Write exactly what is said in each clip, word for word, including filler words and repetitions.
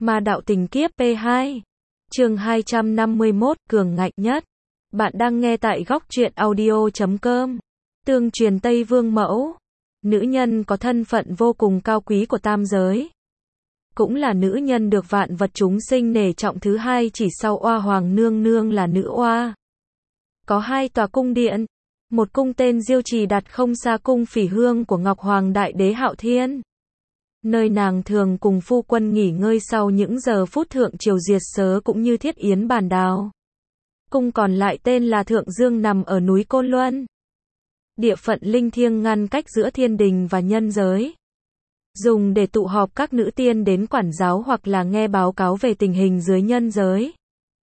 Ma đạo tình kiếp P hai. Chương hai trăm năm mươi mốt, cường ngạnh nhất. Bạn đang nghe tại góc truyện audio chấm com. Tương truyền Tây Vương Mẫu, nữ nhân có thân phận vô cùng cao quý của tam giới. Cũng là nữ nhân được vạn vật chúng sinh nể trọng thứ hai chỉ sau Oa Hoàng nương nương là nữ oa. Có hai tòa cung điện. Một cung tên Diêu Trì đặt không xa cung Phỉ Hương của Ngọc Hoàng Đại Đế Hạo Thiên, nơi nàng thường cùng phu quân nghỉ ngơi sau những giờ phút thượng triều diệt sớ cũng như thiết yến bàn đào. Cung còn lại tên là Thượng Dương nằm ở núi Côn Luân, địa phận linh thiêng ngăn cách giữa thiên đình và nhân giới, dùng để tụ họp các nữ tiên đến quản giáo hoặc là nghe báo cáo về tình hình dưới nhân giới.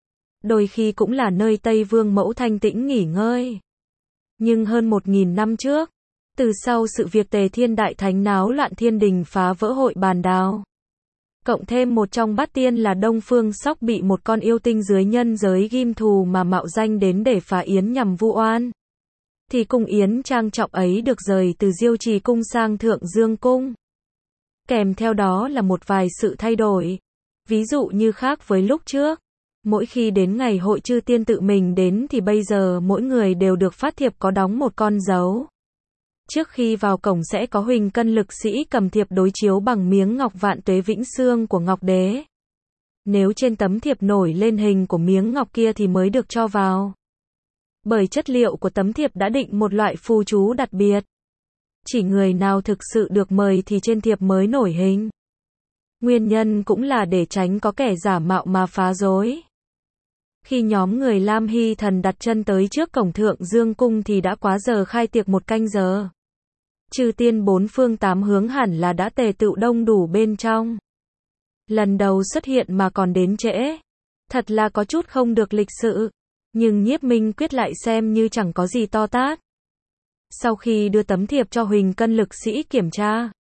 Đôi khi cũng là nơi Tây Vương Mẫu thanh tĩnh nghỉ ngơi. Nhưng hơn một nghìn năm trước, từ sau sự việc Tề Thiên Đại Thánh náo loạn thiên đình phá vỡ hội bàn đào, cộng thêm một trong bát tiên là Đông Phương Sóc bị một con yêu tinh dưới nhân giới ghim thù mà mạo danh đến để phá yến nhằm vu oan, thì cung yến trang trọng ấy được rời từ Diêu Trì cung sang Thượng Dương cung. Kèm theo đó là một vài sự thay đổi. Ví dụ như khác với lúc trước, mỗi khi đến ngày hội chư tiên tự mình đến thì bây giờ mỗi người đều được phát thiệp có đóng một con dấu. Trước khi vào cổng sẽ có huỳnh cân lực sĩ cầm thiệp đối chiếu bằng miếng ngọc vạn tuế vĩnh xương của Ngọc Đế. Nếu trên tấm thiệp nổi lên hình của miếng ngọc kia thì mới được cho vào. Bởi chất liệu của tấm thiệp đã định một loại phù chú đặc biệt. Chỉ người nào thực sự được mời thì trên thiệp mới nổi hình. Nguyên nhân cũng là để tránh có kẻ giả mạo mà phá rối. Khi nhóm người Lam Hy Thần đặt chân tới trước cổng Thượng Dương cung thì đã quá giờ khai tiệc một canh giờ. Chư tiên bốn phương tám hướng hẳn là đã tề tựu đông đủ bên trong. Lần đầu xuất hiện mà còn đến trễ, thật là có chút không được lịch sự. Nhưng Nhiếp Minh Quyết lại xem như chẳng có gì to tát. Sau khi đưa tấm thiệp cho huỳnh cân lực sĩ kiểm tra,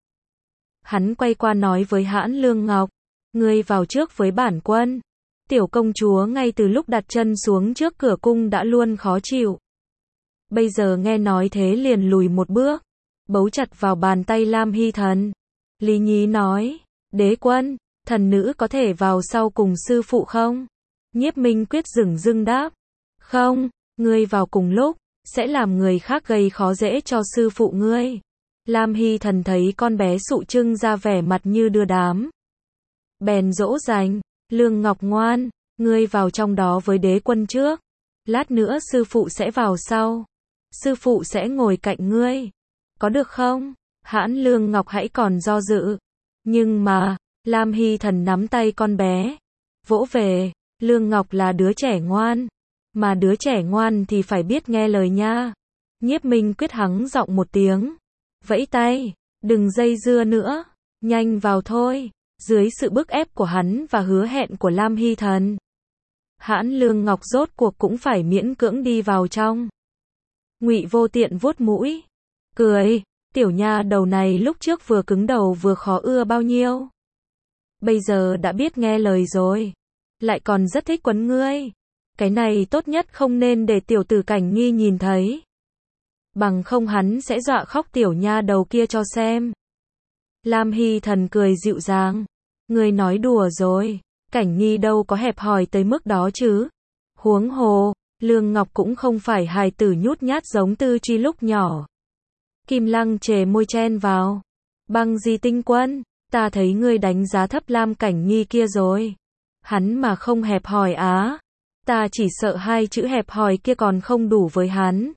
hắn quay qua nói với Hãn Lương Ngọc, ngươi vào trước với bản quân. Tiểu công chúa ngay từ lúc đặt chân xuống trước cửa cung đã luôn khó chịu. Bây giờ nghe nói thế liền lùi một bước, bấu chặt vào bàn tay Lam Hy Thần. Lý Nhí nói, đế quân, thần nữ có thể vào sau cùng sư phụ không? Nhiếp Minh Quyết dửng dưng đáp, không, ngươi vào cùng lúc, sẽ làm người khác gây khó dễ cho sư phụ ngươi. Lam Hy Thần thấy con bé sụ trưng ra vẻ mặt như đưa đám, bèn dỗ dành, Lương Ngọc ngoan, ngươi vào trong đó với đế quân trước. Lát nữa sư phụ sẽ vào sau. Sư phụ sẽ ngồi cạnh ngươi. Có được không? Hãn Lương Ngọc hãy còn do dự. Nhưng mà, Lam Hy Thần nắm tay con bé, vỗ về, Lương Ngọc là đứa trẻ ngoan. Mà đứa trẻ ngoan thì phải biết nghe lời nha. Nhiếp Minh Quyết hắng giọng một tiếng, vẫy tay, đừng dây dưa nữa, nhanh vào thôi. Dưới sự bức ép của hắn và hứa hẹn của Lam Hy Thần, Hãn Lương Ngọc rốt cuộc cũng phải miễn cưỡng đi vào trong. Ngụy Vô Tiện vuốt mũi, cười, tiểu nha đầu này lúc trước vừa cứng đầu vừa khó ưa bao nhiêu. Bây giờ đã biết nghe lời rồi, lại còn rất thích quấn ngươi. Cái này tốt nhất không nên để tiểu tử Cảnh Nghi nhìn thấy. Bằng không hắn sẽ dọa khóc tiểu nha đầu kia cho xem. Lam Hy Thần cười dịu dàng, ngươi nói đùa rồi, Cảnh Nghi đâu có hẹp hòi tới mức đó chứ. Huống hồ, Lương Ngọc cũng không phải hài tử nhút nhát giống Tư Truy lúc nhỏ. Kim Lăng chề môi chen vào, Băng Di tinh quân, ta thấy ngươi đánh giá thấp Lam Cảnh Nghi kia rồi. Hắn mà không hẹp hòi á, ta chỉ sợ hai chữ hẹp hòi kia còn không đủ với hắn.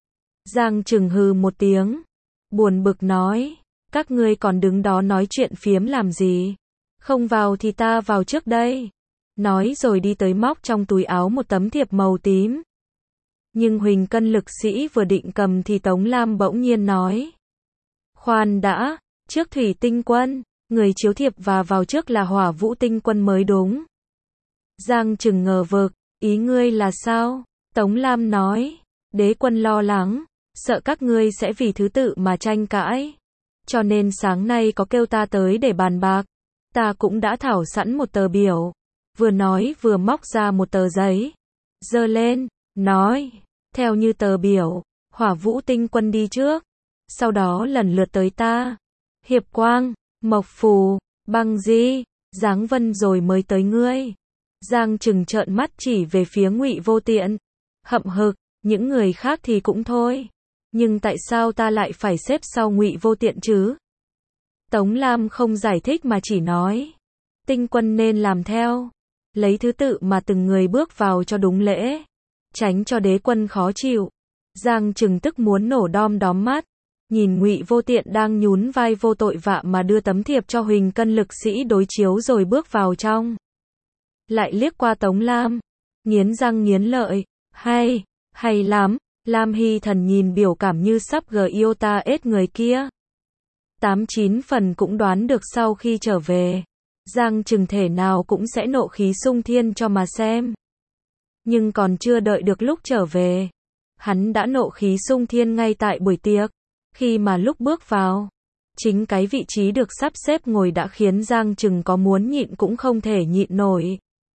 Giang Trừng hừ một tiếng, buồn bực nói, các ngươi còn đứng đó nói chuyện phiếm làm gì? Không vào thì ta vào trước đây. Nói rồi đi tới móc trong túi áo một tấm thiệp màu tím. Nhưng huỳnh cân lực sĩ vừa định cầm thì Tống Lam bỗng nhiên nói, khoan đã, trước Thủy Tinh Quân, người chiếu thiệp và vào trước là Hỏa Vũ Tinh Quân mới đúng. Giang Trừng ngờ vực, ý ngươi là sao? Tống Lam nói, đế quân lo lắng, sợ các ngươi sẽ vì thứ tự mà tranh cãi. Cho nên sáng nay có kêu ta tới để bàn bạc. Ta cũng đã thảo sẵn một tờ biểu. Vừa nói vừa móc ra một tờ giấy, giơ lên, nói, theo như tờ biểu, Hỏa Vũ Tinh Quân đi trước, sau đó lần lượt tới ta. Hiệp Quang, Mộc Phù, Băng Di, Giáng Vân rồi mới tới ngươi. Giang Trừng trợn mắt chỉ về phía Ngụy Vô Tiện. Hậm hực, những người khác thì cũng thôi. Nhưng tại sao ta lại phải xếp sau Ngụy Vô Tiện chứ? Tống Lam không giải thích mà chỉ nói. Tinh Quân nên làm theo. Lấy thứ tự mà từng người bước vào cho đúng lễ. Tránh cho đế quân khó chịu. Giang Trừng tức muốn nổ đom đóm mắt. Nhìn Ngụy Vô Tiện đang nhún vai vô tội vạ mà đưa tấm thiệp cho Huỳnh Cân lực sĩ đối chiếu rồi bước vào trong. Lại liếc qua Tống Lam. Nghiến răng nghiến lợi. Hay, hay lắm. Lam Hy Thần nhìn biểu cảm như sắp gờ yêu ta ết người kia. Tám chín phần cũng đoán được sau khi trở về. Giang Trừng thể nào cũng sẽ nộ khí sung thiên cho mà xem. Nhưng còn chưa đợi được lúc trở về. Hắn đã nộ khí sung thiên ngay tại buổi tiệc. Khi mà lúc bước vào. Chính cái vị trí được sắp xếp ngồi đã khiến Giang Trừng có muốn nhịn cũng không thể nhịn nổi.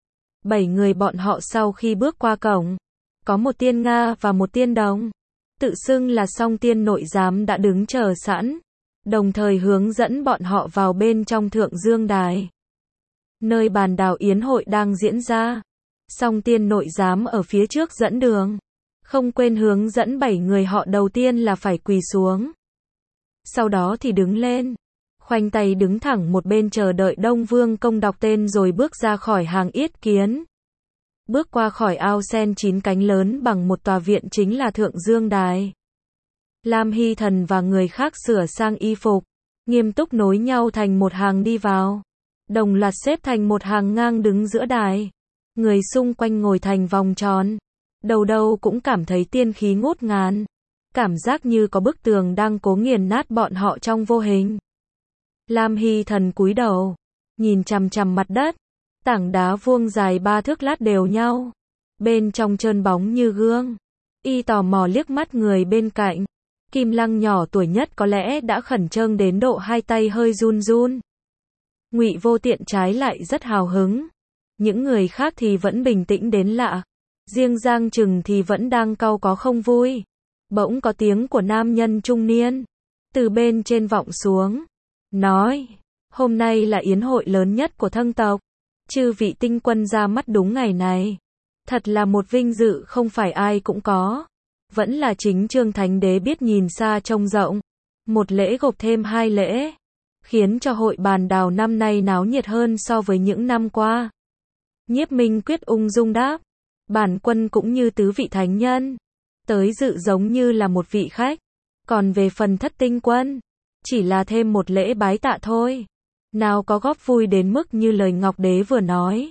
Bảy người bọn họ sau khi bước qua cổng. Có một tiên Nga và một tiên Đồng. Tự xưng là song tiên nội giám đã đứng chờ sẵn. Đồng thời hướng dẫn bọn họ vào bên trong Thượng Dương Đài. Nơi bàn đào yến hội đang diễn ra. Song tiên nội giám ở phía trước dẫn đường. Không quên hướng dẫn bảy người họ đầu tiên là phải quỳ xuống. Sau đó thì đứng lên. Khoanh tay đứng thẳng một bên chờ đợi Đông Vương Công đọc tên rồi bước ra khỏi hàng yết kiến. Bước qua khỏi ao sen chín cánh lớn bằng một tòa viện chính là Thượng Dương Đài. Lam Hy Thần và người khác sửa sang y phục. Nghiêm túc nối nhau thành một hàng đi vào. Đồng loạt xếp thành một hàng ngang đứng giữa đài. Người xung quanh ngồi thành vòng tròn. Đầu đầu cũng cảm thấy tiên khí ngút ngàn. Cảm giác như có bức tường đang cố nghiền nát bọn họ trong vô hình. Lam Hy Thần cúi đầu. Nhìn chằm chằm mặt đất. Tảng đá vuông dài ba thước lát đều nhau. Bên trong trơn bóng như gương. Y tò mò liếc mắt người bên cạnh. Kim Lăng nhỏ tuổi nhất có lẽ đã khẩn trương đến độ hai tay hơi run run. Ngụy Vô Tiện trái lại rất hào hứng. Những người khác thì vẫn bình tĩnh đến lạ. Riêng Giang Trừng thì vẫn đang cau có không vui. Bỗng có tiếng của nam nhân trung niên. Từ bên trên vọng xuống. Nói. Hôm nay là yến hội lớn nhất của thân tộc. Chư vị tinh quân ra mắt đúng ngày này. Thật là một vinh dự không phải ai cũng có. Vẫn là chính Trương Thánh Đế biết nhìn xa trông rộng. Một lễ gộp thêm hai lễ. Khiến cho hội bàn đào năm nay náo nhiệt hơn so với những năm qua. Nhiếp Minh Quyết ung dung đáp. Bản quân cũng như tứ vị thánh nhân. Tới dự giống như là một vị khách. Còn về phần thất tinh quân. Chỉ là thêm một lễ bái tạ thôi. Nào có góp vui đến mức như lời Ngọc Đế vừa nói.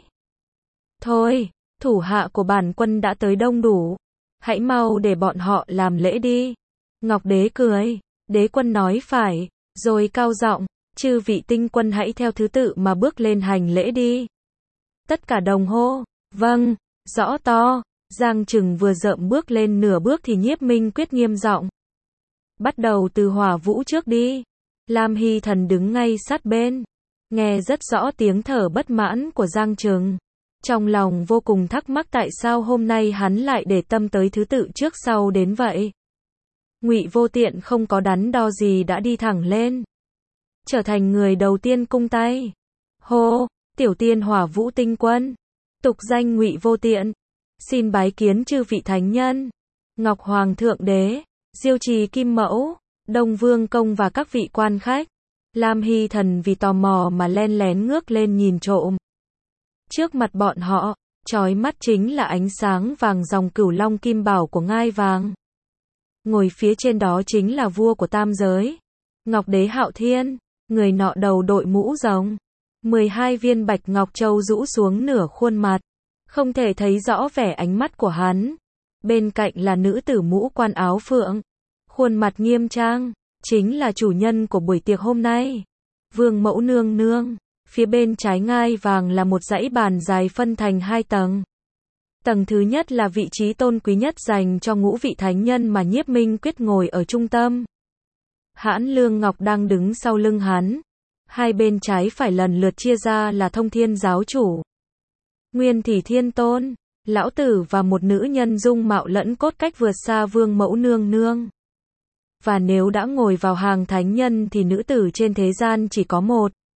Thôi, thủ hạ của bản quân đã tới đông đủ. Hãy mau để bọn họ làm lễ đi. Ngọc Đế cười. Đế quân nói phải. Rồi cao giọng. Chư vị tinh quân hãy theo thứ tự mà bước lên hành lễ đi. Tất cả đồng hô. Vâng, rõ to. Giang Trừng vừa dợm bước lên nửa bước thì Nhiếp Minh Quyết nghiêm giọng. Bắt đầu từ Hỏa Vũ trước đi. Lam Hy Thần đứng ngay sát bên. Nghe rất rõ tiếng thở bất mãn của Giang Trừng. Trong lòng vô cùng thắc mắc tại sao hôm nay hắn lại để tâm tới thứ tự trước sau đến vậy. Ngụy Vô Tiện không có đắn đo gì đã đi thẳng lên. Trở thành người đầu tiên cung tay. Hô, tiểu tiên Hỏa Vũ tinh quân. Tục danh Ngụy Vô Tiện. Xin bái kiến chư vị thánh nhân. Ngọc Hoàng Thượng Đế. Diêu Trì Kim Mẫu. Đông Vương Công và các vị quan khách. Lam Hy Thần vì tò mò mà len lén ngước lên nhìn trộm. Trước mặt bọn họ, chói mắt chính là ánh sáng vàng dòng cửu long kim bảo của ngai vàng. Ngồi phía trên đó chính là vua của tam giới. Ngọc Đế Hạo Thiên, người nọ đầu đội mũ rồng. mười hai viên bạch ngọc châu rũ xuống nửa khuôn mặt. Không thể thấy rõ vẻ ánh mắt của hắn. Bên cạnh là nữ tử mũ quan áo phượng. Khuôn mặt nghiêm trang, chính là chủ nhân của buổi tiệc hôm nay. Vương mẫu nương nương. Phía bên trái ngai vàng là một dãy bàn dài phân thành hai tầng. Tầng thứ nhất là vị trí tôn quý nhất dành cho ngũ vị thánh nhân mà Nhiếp Minh Quyết ngồi ở trung tâm. Hãn Lương Ngọc đang đứng sau lưng hắn. Hai bên trái phải lần lượt chia ra là Thông Thiên giáo chủ, Nguyên Thủy Thiên Tôn, lão tử và một nữ nhân dung mạo lẫn cốt cách vượt xa Vương mẫu nương nương. Và nếu đã ngồi vào hàng thánh nhân thì nữ tử trên thế gian chỉ có một.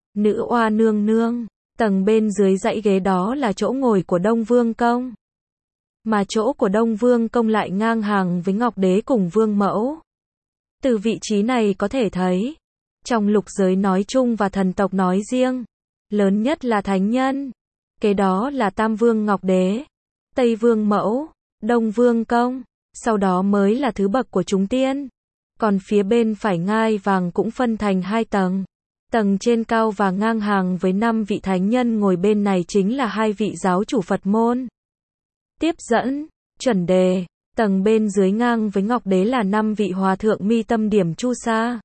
Nữ oa nương nương, tầng bên dưới dãy ghế đó là chỗ ngồi của Đông Vương Công. Mà chỗ của Đông Vương Công lại ngang hàng với Ngọc Đế cùng Vương Mẫu. Từ vị trí này có thể thấy, trong lục giới nói chung và thần tộc nói riêng, lớn nhất là thánh nhân. Kế đó là Tam Vương Ngọc Đế, Tây Vương Mẫu, Đông Vương Công, sau đó mới là thứ bậc của chúng tiên. Còn phía bên phải ngai vàng cũng phân thành hai tầng. Tầng trên cao và ngang hàng với năm vị thánh nhân ngồi bên này chính là hai vị giáo chủ Phật môn. Tiếp dẫn, chuẩn đề, tầng bên dưới ngang với Ngọc Đế là năm vị hòa thượng mi tâm điểm chu sa.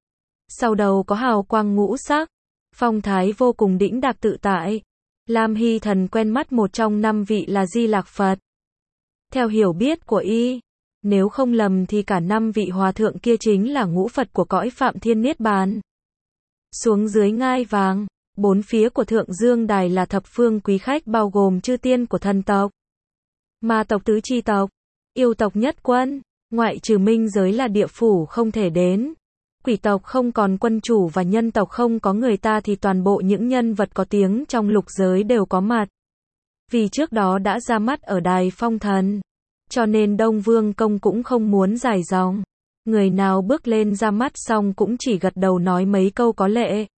Sau đầu có hào quang ngũ sắc, phong thái vô cùng đĩnh đạc tự tại. Lam Hy Thần quen mắt một trong năm vị là Di Lạc Phật. Theo hiểu biết của y, nếu không lầm thì cả năm vị hòa thượng kia chính là ngũ Phật của cõi Phạm Thiên Niết Bàn. Xuống dưới ngai vàng, bốn phía của Thượng Dương Đài là thập phương quý khách bao gồm chư tiên của thần tộc, ma tộc tứ chi tộc, yêu tộc nhất quân, ngoại trừ minh giới là địa phủ không thể đến. Quỷ tộc không còn quân chủ và nhân tộc không có người ta thì toàn bộ những nhân vật có tiếng trong lục giới đều có mặt. Vì trước đó đã ra mắt ở Đài Phong Thần, cho nên Đông Vương Công cũng không muốn dài dòng. Người nào bước lên ra mắt xong cũng chỉ gật đầu nói mấy câu có lệ.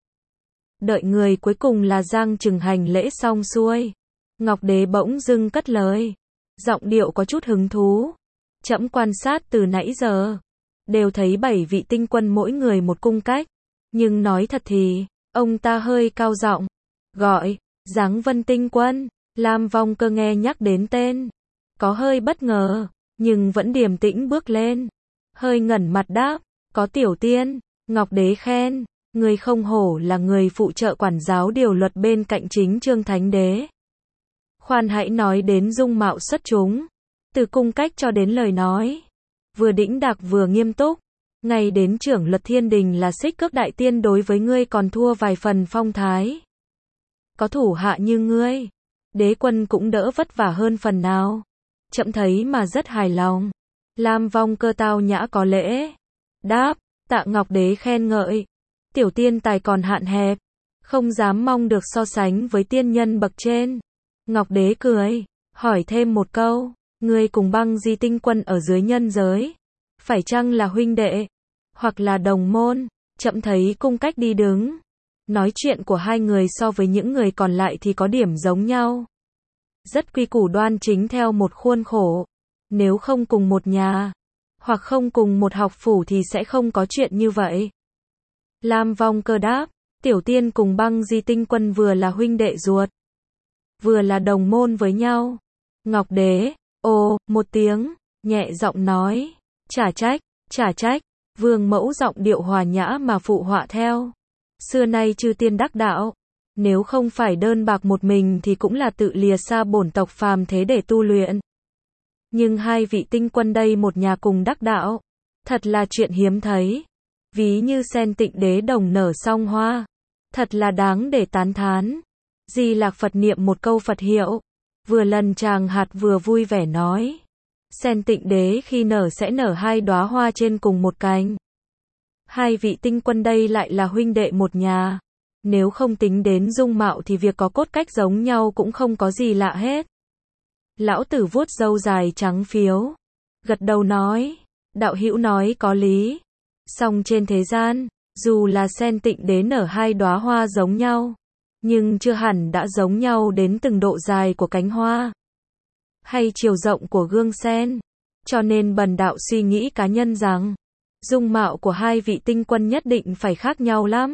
Đợi người cuối cùng là Giang Trừng hành lễ xong xuôi. Ngọc Đế bỗng dưng cất lời. Giọng điệu có chút hứng thú. Trẫm quan sát từ nãy giờ, đều thấy bảy vị tinh quân mỗi người một cung cách. Nhưng nói thật thì, ông ta hơi cao giọng, gọi, Giáng Vân Tinh Quân. Lam Vong Cơ nghe nhắc đến tên, có hơi bất ngờ, nhưng vẫn điềm tĩnh bước lên. Hơi ngẩn mặt đáp, có tiểu tiên. Ngọc Đế khen, người không hổ là người phụ trợ quản giáo điều luật bên cạnh chính Trương Thánh Đế. Khoan hãy nói đến dung mạo xuất chúng, từ cung cách cho đến lời nói, vừa đĩnh đạc vừa nghiêm túc, ngay đến trưởng luật thiên đình là Xích Cước Đại Tiên đối với ngươi còn thua vài phần phong thái. Có thủ hạ như ngươi, đế quân cũng đỡ vất vả hơn phần nào. Trẫm thấy mà rất hài lòng. Lam Vong Cơ tao nhã có lễ, đáp, tạ Ngọc Đế khen ngợi. Tiểu tiên tài còn hạn hẹp, không dám mong được so sánh với tiên nhân bậc trên. Ngọc Đế cười, hỏi thêm một câu, ngươi cùng Băng Di Tinh Quân ở dưới nhân giới, phải chăng là huynh đệ, hoặc là đồng môn? Trẫm thấy cung cách đi đứng, nói chuyện của hai người so với những người còn lại thì có điểm giống nhau. Rất quy củ đoan chính theo một khuôn khổ. Nếu không cùng một nhà, hoặc không cùng một học phủ thì sẽ không có chuyện như vậy. Lam Vong Cơ đáp, tiểu tiên cùng Băng Di Tinh Quân vừa là huynh đệ ruột, vừa là đồng môn với nhau. Ngọc Đế, ồ, một tiếng, nhẹ giọng nói, chả trách, chả trách. Vương Mẫu giọng điệu hòa nhã mà phụ họa theo. Xưa nay chư tiên đắc đạo, nếu không phải đơn bạc một mình thì cũng là tự lìa xa bổn tộc phàm thế để tu luyện. Nhưng hai vị tinh quân đây một nhà cùng đắc đạo, thật là chuyện hiếm thấy. Ví như sen Tịnh Đế đồng nở song hoa, thật là đáng để tán thán. Di Lạc Phật niệm một câu Phật hiệu, vừa lần chàng hạt vừa vui vẻ nói, sen Tịnh Đế khi nở sẽ nở hai đóa hoa trên cùng một cành. Hai vị tinh quân đây lại là huynh đệ một nhà. Nếu không tính đến dung mạo thì việc có cốt cách giống nhau cũng không có gì lạ hết. Lão tử vuốt râu dài trắng phiếu, gật đầu nói, đạo hữu nói có lý. Song trên thế gian, dù là sen Tịnh Đế nở hai đóa hoa giống nhau, nhưng chưa hẳn đã giống nhau đến từng độ dài của cánh hoa, hay chiều rộng của gương sen. Cho nên bần đạo suy nghĩ cá nhân rằng, dung mạo của hai vị tinh quân nhất định phải khác nhau lắm.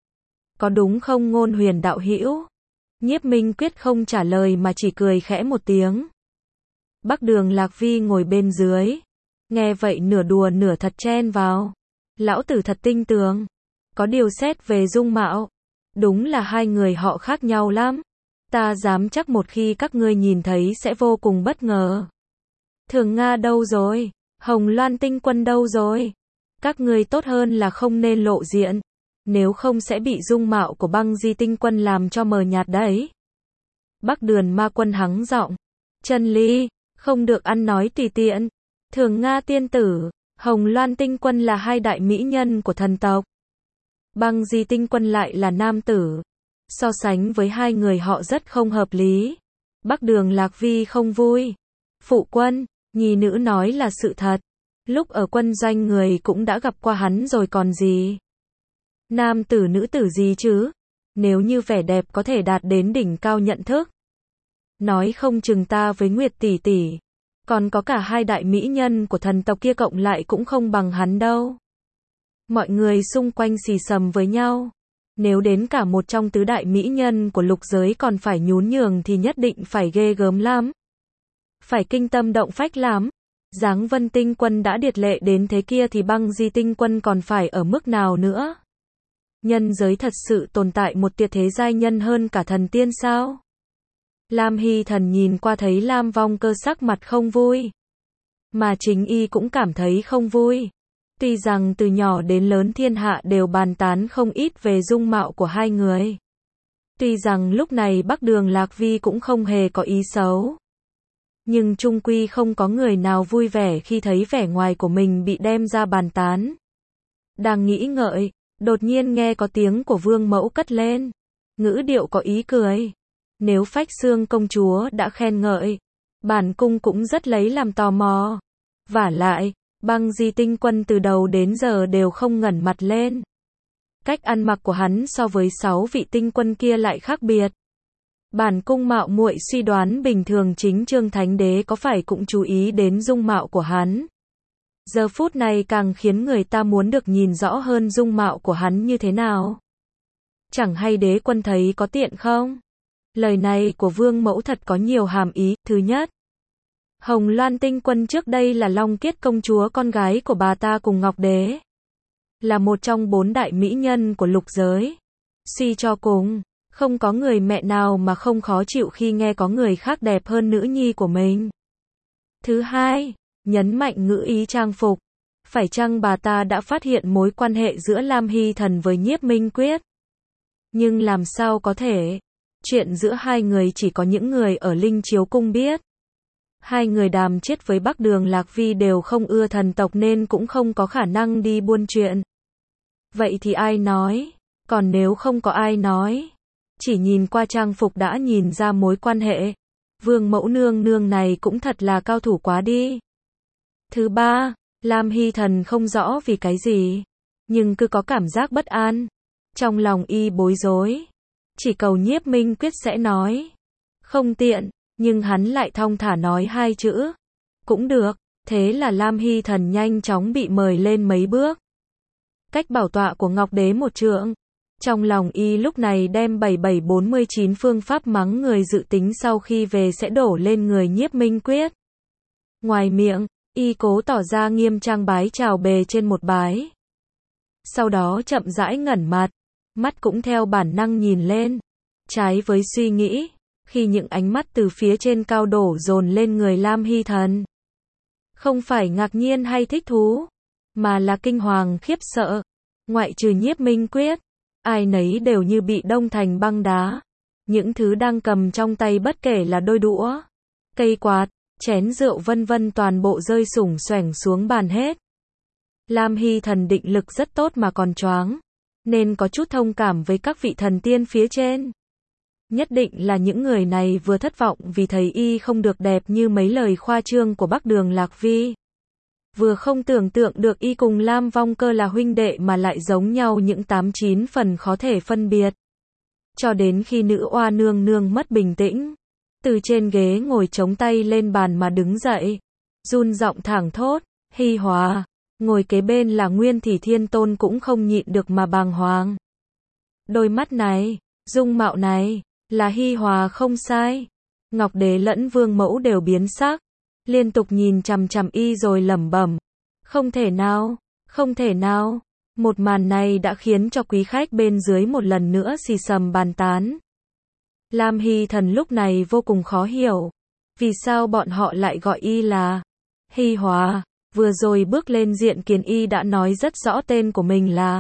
Có đúng không Ngôn Huyền đạo hữu? Nhiếp Minh Quyết không trả lời mà chỉ cười khẽ một tiếng. Bắc Đường Lạc Vi ngồi bên dưới, nghe vậy nửa đùa nửa thật chen vào. Lão tử thật tinh tường. Có điều xét về dung mạo, đúng là hai người họ khác nhau lắm. Ta dám chắc một khi các ngươi nhìn thấy sẽ vô cùng bất ngờ. Thường Nga đâu rồi? Hồng Loan Tinh Quân đâu rồi? Các ngươi tốt hơn là không nên lộ diện, nếu không sẽ bị dung mạo của Băng Di Tinh Quân làm cho mờ nhạt đấy. Bắc Đường Ma Quân hắng giọng, Chân Ly, không được ăn nói tùy tiện. Thường Nga tiên tử, Hồng Loan Tinh Quân là hai đại mỹ nhân của thần tộc. Băng Di Tinh Quân lại là nam tử. So sánh với hai người họ rất không hợp lý. Bắc Đường Lạc Vi không vui. Phụ quân, nhi nữ nói là sự thật. Lúc ở quân doanh người cũng đã gặp qua hắn rồi còn gì. Nam tử nữ tử gì chứ? Nếu như vẻ đẹp có thể đạt đến đỉnh cao nhận thức. Nói không chừng ta với Nguyệt tỷ tỷ, còn có cả hai đại mỹ nhân của thần tộc kia cộng lại cũng không bằng hắn đâu. Mọi người xung quanh xì xầm với nhau. Nếu đến cả một trong tứ đại mỹ nhân của lục giới còn phải nhún nhường thì nhất định phải ghê gớm lắm. Phải kinh tâm động phách lắm. Giáng Vân Tinh Quân đã điệt lệ đến thế kia thì Băng Di Tinh Quân còn phải ở mức nào nữa? Nhân giới thật sự tồn tại một tuyệt thế giai nhân hơn cả thần tiên sao? Lam Hy Thần nhìn qua thấy Lam Vong Cơ sắc mặt không vui. Mà chính y cũng cảm thấy không vui. Tuy rằng từ nhỏ đến lớn thiên hạ đều bàn tán không ít về dung mạo của hai người. Tuy rằng lúc này Bắc Đường Lạc Vi cũng không hề có ý xấu. Nhưng chung quy không có người nào vui vẻ khi thấy vẻ ngoài của mình bị đem ra bàn tán. Đang nghĩ ngợi, đột nhiên nghe có tiếng của Vương Mẫu cất lên. Ngữ điệu có ý cười. Nếu Phách Xương công chúa đã khen ngợi, bản cung cũng rất lấy làm tò mò. Vả lại, Băng Di Tinh Quân từ đầu đến giờ đều không ngẩng mặt lên. Cách ăn mặc của hắn so với sáu vị tinh quân kia lại khác biệt. Bản cung mạo muội suy đoán bình thường chính Trương Thánh Đế có phải cũng chú ý đến dung mạo của hắn. Giờ phút này càng khiến người ta muốn được nhìn rõ hơn dung mạo của hắn như thế nào. Chẳng hay đế quân thấy có tiện không? Lời này của Vương Mẫu thật có nhiều hàm ý. Thứ nhất, Hồng Loan Tinh Quân trước đây là Long Kiết công chúa con gái của bà ta cùng Ngọc Đế. Là một trong bốn đại mỹ nhân của lục giới. Suy cho cùng, không có người mẹ nào mà không khó chịu khi nghe có người khác đẹp hơn nữ nhi của mình. Thứ hai, nhấn mạnh ngữ ý trang phục. Phải chăng bà ta đã phát hiện mối quan hệ giữa Lam Hy Thần với Nhiếp Minh Quyết? Nhưng làm sao có thể? Chuyện giữa hai người chỉ có những người ở Linh Chiếu Cung biết. Hai người đàm chết với Bắc Đường Lạc Vi đều không ưa thần tộc nên cũng không có khả năng đi buôn chuyện. Vậy thì ai nói? Còn nếu không có ai nói, chỉ nhìn qua trang phục đã nhìn ra mối quan hệ. Vương Mẫu nương nương này cũng thật là cao thủ quá đi. Thứ ba, Lam Hy Thần không rõ vì cái gì, nhưng cứ có cảm giác bất an. Trong lòng y bối rối. Chỉ cầu Nhiếp Minh Quyết sẽ nói. Không tiện, nhưng hắn lại thong thả nói hai chữ. Cũng được, thế là Lam Hy Thần nhanh chóng bị mời lên mấy bước. Cách bảo tọa của Ngọc Đế một trượng. Trong lòng y lúc này đem bảy bảy bốn mươi chín phương pháp mắng người dự tính sau khi về sẽ đổ lên người Nhiếp Minh Quyết. Ngoài miệng, y cố tỏ ra nghiêm trang bái chào bề trên một bái. Sau đó chậm rãi ngẩng mặt, mắt cũng theo bản năng nhìn lên. Trái với suy nghĩ, khi những ánh mắt từ phía trên cao đổ dồn lên người Lam Hy Thần. Không phải ngạc nhiên hay thích thú, mà là kinh hoàng khiếp sợ. Ngoại trừ Nhiếp Minh Quyết, ai nấy đều như bị đông thành băng đá. Những thứ đang cầm trong tay bất kể là đôi đũa, cây quạt, chén rượu vân vân toàn bộ rơi sủng xoẻng xuống bàn hết. Lam Hy Thần định lực rất tốt mà còn choáng, nên có chút thông cảm với các vị thần tiên phía trên. Nhất định là những người này vừa thất vọng vì thấy y không được đẹp như mấy lời khoa trương của Bắc Đường Lạc Vi. Vừa không tưởng tượng được y cùng Lam Vong Cơ là huynh đệ mà lại giống nhau những tám chín phần khó thể phân biệt. Cho đến khi nữ oa nương nương mất bình tĩnh, từ trên ghế ngồi chống tay lên bàn mà đứng dậy, run giọng thảng thốt, Hy Hòa. Ngồi kế bên là Nguyên Thủy Thiên Tôn cũng không nhịn được mà bàng hoàng. Đôi mắt này, dung mạo này, là Hy Hòa không sai. Ngọc Đế lẫn Vương Mẫu đều biến sắc, liên tục nhìn chằm chằm y rồi lẩm bẩm. Không thể nào, không thể nào. Một màn này đã khiến cho quý khách bên dưới một lần nữa xì xầm bàn tán. Lam Hy Thần lúc này vô cùng khó hiểu. Vì sao bọn họ lại gọi y là Hy Hòa? Vừa rồi bước lên diện kiến y đã nói rất rõ tên của mình là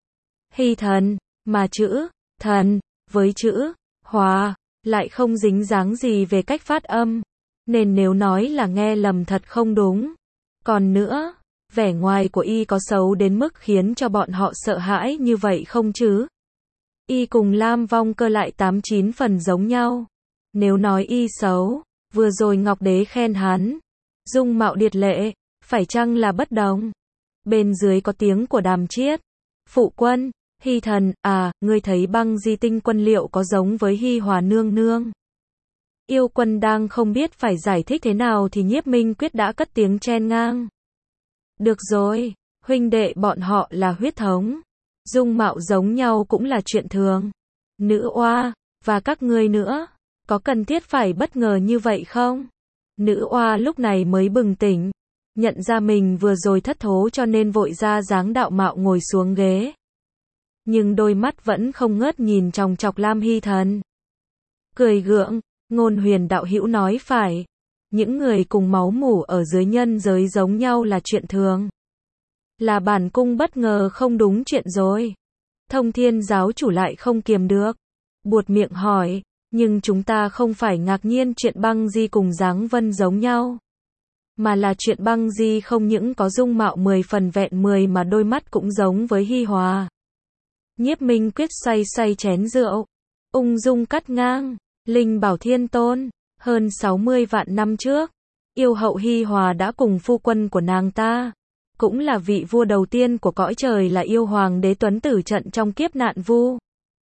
Hy Thần, mà chữ thần với chữ Hòa lại không dính dáng gì về cách phát âm, nên nếu nói là nghe lầm thật không đúng. Còn nữa, Vẻ ngoài của y có xấu đến mức khiến cho bọn họ sợ hãi như vậy không chứ? Y cùng Lam Vong Cơ lại tám chín phần giống nhau. Nếu nói y xấu, vừa rồi Ngọc Đế khen hắn, dung mạo điệt lệ, phải chăng là bất đồng? Bên dưới có tiếng của Đàm Chiết. Phụ quân, Hy thần, à, ngươi thấy Băng Di Tinh Quân liệu có giống với Hy Hòa nương nương? Yêu Quân đang không biết phải giải thích thế nào thì Nhiếp Minh Quyết đã cất tiếng chen ngang. Được rồi, huynh đệ bọn họ là huyết thống. Dung mạo giống nhau cũng là chuyện thường. Nữ oa, và các ngươi nữa, có cần thiết phải bất ngờ như vậy không? Nữ oa lúc này mới bừng tỉnh, nhận ra mình vừa rồi thất thố cho nên vội ra dáng đạo mạo ngồi xuống ghế. Nhưng đôi mắt vẫn không ngớt nhìn chòng chọc Lam Hy Thần. Cười gượng, Ngôn Huyền đạo hữu nói phải. Những người cùng máu mủ ở dưới nhân giới giống nhau là chuyện thường. Là bản cung bất ngờ không đúng chuyện rồi. Thông Thiên giáo chủ lại không kiềm được. Buột miệng hỏi, nhưng chúng ta không phải ngạc nhiên chuyện Băng Di cùng dáng vân giống nhau. Mà là chuyện Băng Di không những có dung mạo mười phần vẹn mười mà đôi mắt cũng giống với Hy Hòa. Nhiếp Minh Quyết xoay xoay chén rượu, ung dung cắt ngang, Linh Bảo Thiên Tôn, hơn sáu mươi vạn năm trước, yêu hậu Hy Hòa đã cùng phu quân của nàng ta, cũng là vị vua đầu tiên của cõi trời là yêu hoàng đế tuấn tử trận trong kiếp nạn vu.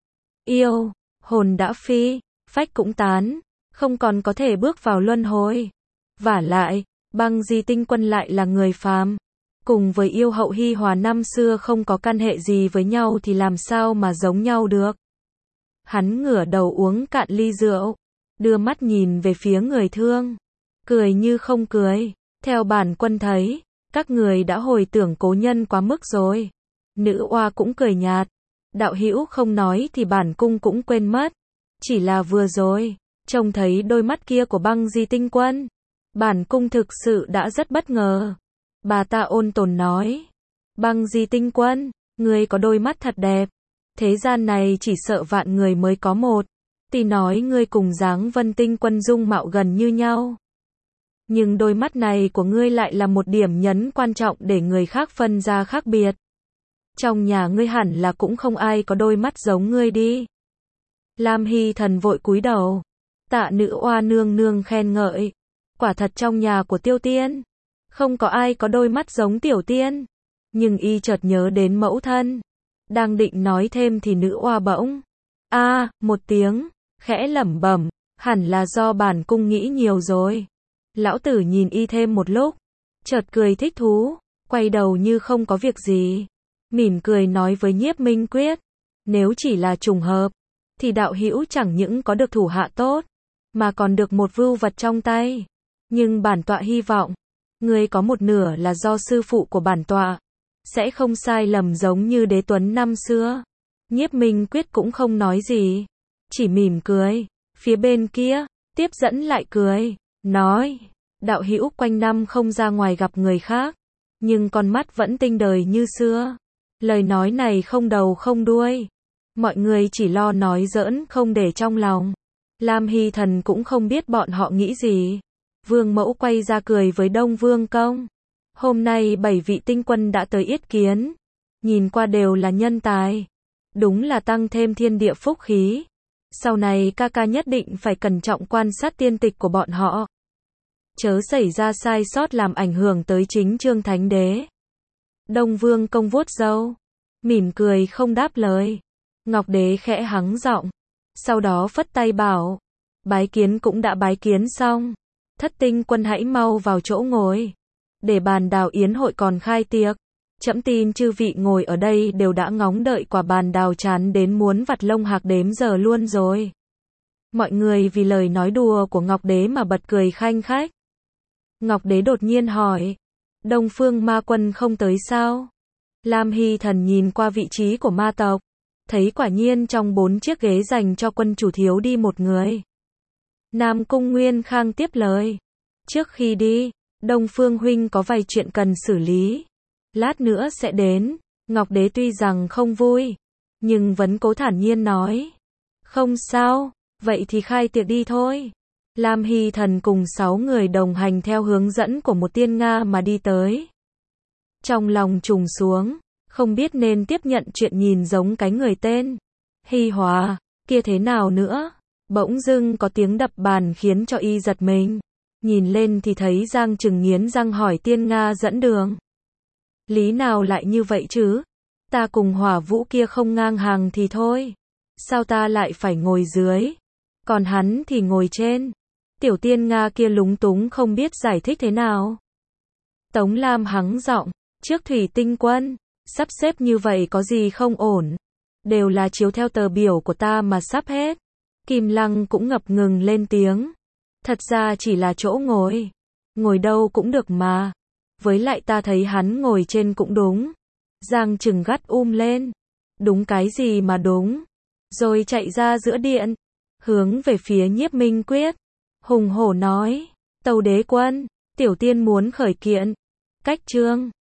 Yêu, hồn đã phi, phách cũng tán, không còn có thể bước vào luân hồi. Vả lại, Băng Di Tinh Quân lại là người phàm, cùng với yêu hậu Hy Hòa năm xưa không có căn hệ gì với nhau thì làm sao mà giống nhau được. Hắn ngửa đầu uống cạn ly rượu, đưa mắt nhìn về phía người thương, cười như không cười. Theo bản quân thấy, các người đã hồi tưởng cố nhân quá mức rồi. Nữ oa cũng cười nhạt, đạo hữu không nói thì bản cung cũng quên mất. Chỉ là vừa rồi, trông thấy đôi mắt kia của Băng Di Tinh Quân, bản cung thực sự đã rất bất ngờ. Bà ta ôn tồn nói, Băng Di Tinh Quân, ngươi có đôi mắt thật đẹp. Thế gian này chỉ sợ vạn người mới có một. Tỷ nói ngươi cùng dáng Vân Tinh Quân dung mạo gần như nhau. Nhưng đôi mắt này của ngươi lại là một điểm nhấn quan trọng để người khác phân ra khác biệt. Trong nhà ngươi hẳn là cũng không ai có đôi mắt giống ngươi đi. Lam Hy Thần vội cúi đầu. Tạ nữ oa nương nương khen ngợi. Quả thật trong nhà của Tiêu Tiên, không có ai có đôi mắt giống Tiểu Tiên. Nhưng y chợt nhớ đến mẫu thân. Đang định nói thêm thì nữ oa bỗng. a à, một tiếng, khẽ lẩm bẩm, hẳn là do bản cung nghĩ nhiều rồi. Lão tử nhìn y thêm một lúc, chợt cười thích thú, quay đầu như không có việc gì. Mỉm cười nói với Nhiếp Minh Quyết, nếu chỉ là trùng hợp, thì đạo hữu chẳng những có được thủ hạ tốt, mà còn được một vưu vật trong tay. Nhưng bản tọa hy vọng, ngươi có một nửa là do sư phụ của bản tọa, sẽ không sai lầm giống như Đế Tuấn năm xưa. Nhiếp Minh Quyết cũng không nói gì, chỉ mỉm cười. Phía bên kia, tiếp dẫn lại cười, nói, đạo hữu quanh năm không ra ngoài gặp người khác, nhưng con mắt vẫn tinh đời như xưa. Lời nói này không đầu không đuôi, mọi người chỉ lo nói giỡn không để trong lòng. Lam Hy Thần cũng không biết bọn họ nghĩ gì. Vương Mẫu quay ra cười với Đông Vương Công. Hôm nay bảy vị tinh quân đã tới yết kiến, nhìn qua đều là nhân tài, đúng là tăng thêm thiên địa phúc khí. Sau này ca ca nhất định phải cẩn trọng quan sát tiên tịch của bọn họ, chớ xảy ra sai sót làm ảnh hưởng tới chính Trương Thánh Đế. Đông Vương Công vuốt râu, mỉm cười không đáp lời. Ngọc Đế khẽ hắng giọng, sau đó phất tay bảo, bái kiến cũng đã bái kiến xong, Thất Tinh Quân hãy mau vào chỗ ngồi, để bàn đào yến hội còn khai tiệc. Trẫm tin chư vị ngồi ở đây đều đã ngóng đợi quả bàn đào chán đến muốn vặt lông hạc đếm giờ luôn rồi. Mọi người vì lời nói đùa của Ngọc Đế mà bật cười khanh khách. Ngọc Đế đột nhiên hỏi, Đông Phương Ma Quân không tới sao? Lam Hy Thần nhìn qua vị trí của ma tộc, thấy quả nhiên trong bốn chiếc ghế dành cho quân chủ thiếu đi một người. Nam Cung Nguyên Khang tiếp lời, trước khi đi, Đông Phương huynh có vài chuyện cần xử lý, lát nữa sẽ đến. Ngọc Đế tuy rằng không vui, nhưng vẫn cố thản nhiên nói, không sao, vậy thì khai tiệc đi thôi. Lam Hy Thần cùng sáu người đồng hành theo hướng dẫn của một tiên Nga mà đi tới. Trong lòng trùng xuống, không biết nên tiếp nhận chuyện nhìn giống cái người tên Hi Hòa kia thế nào nữa. Bỗng dưng có tiếng đập bàn khiến cho y giật mình. Nhìn lên thì thấy Giang Trừng nghiến răng hỏi Tiên Nga dẫn đường. Lý nào lại như vậy chứ? Ta cùng Hỏa Vũ kia không ngang hàng thì thôi. Sao ta lại phải ngồi dưới? Còn hắn thì ngồi trên. Tiểu Tiên Nga kia lúng túng không biết giải thích thế nào. Tống Lam hắng giọng, trước Thủy Tinh Quân, sắp xếp như vậy có gì không ổn. Đều là chiếu theo tờ biểu của ta mà sắp hết. Kim Lăng cũng ngập ngừng lên tiếng. Thật ra chỉ là chỗ ngồi. Ngồi đâu cũng được mà. Với lại ta thấy hắn ngồi trên cũng đúng. Giang Trừng gắt um lên. Đúng cái gì mà đúng. Rồi chạy ra giữa điện. Hướng về phía Nhiếp Minh Quyết. Hùng hổ nói. Tâu đế quân, tiểu tiên muốn khởi kiện. Cách trương.